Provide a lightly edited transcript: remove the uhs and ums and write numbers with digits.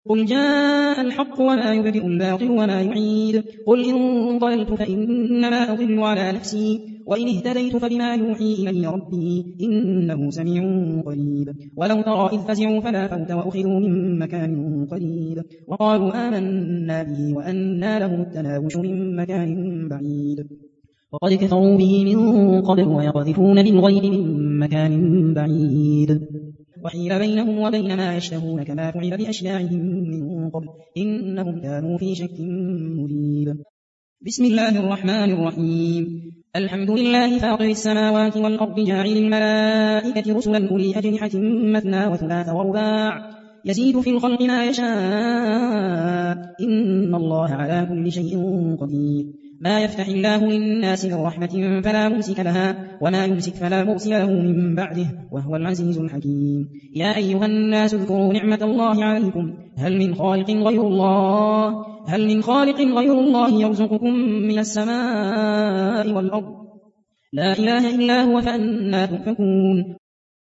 قل جاء الحق وما يبدئ الباطل وما يعيد قل إن ضللت فإنما أضل على نفسي وإن اهتديت فبما يوحي إلي ربي إنه سميع قريب ولو ترى إذ فزعوا فلا فوت وأخذوا من مكان قريب وقالوا آمنا به وأنى لهم التناوش من مكان بعيد وقد كفروا به من قبل ويقذفون بالغيب من مكان بعيد وحيل بينهم وبين ما يشتهون كما فعل بأشياعهم من قبل إنهم كانوا في شك مريب بسم الله الرحمن الرحيم الحمد لله فاطر السماوات والأرض جاعل الملائكة رسلا أولي أجنحة مثنى وثلاث ورباع يزيد في الخلق ما يشاء إن الله على كل شيء قدير ما يفتح الله للناس من رحمة فلا ممسك لها وما يمسك فلا مرسل له من بعده وهو العزيز الحكيم يا أيها الناس اذكروا نعمة الله عليكم هل من خالق غير الله يرزقكم من السماء والأرض لا إله إلا هو فأنى تؤفكون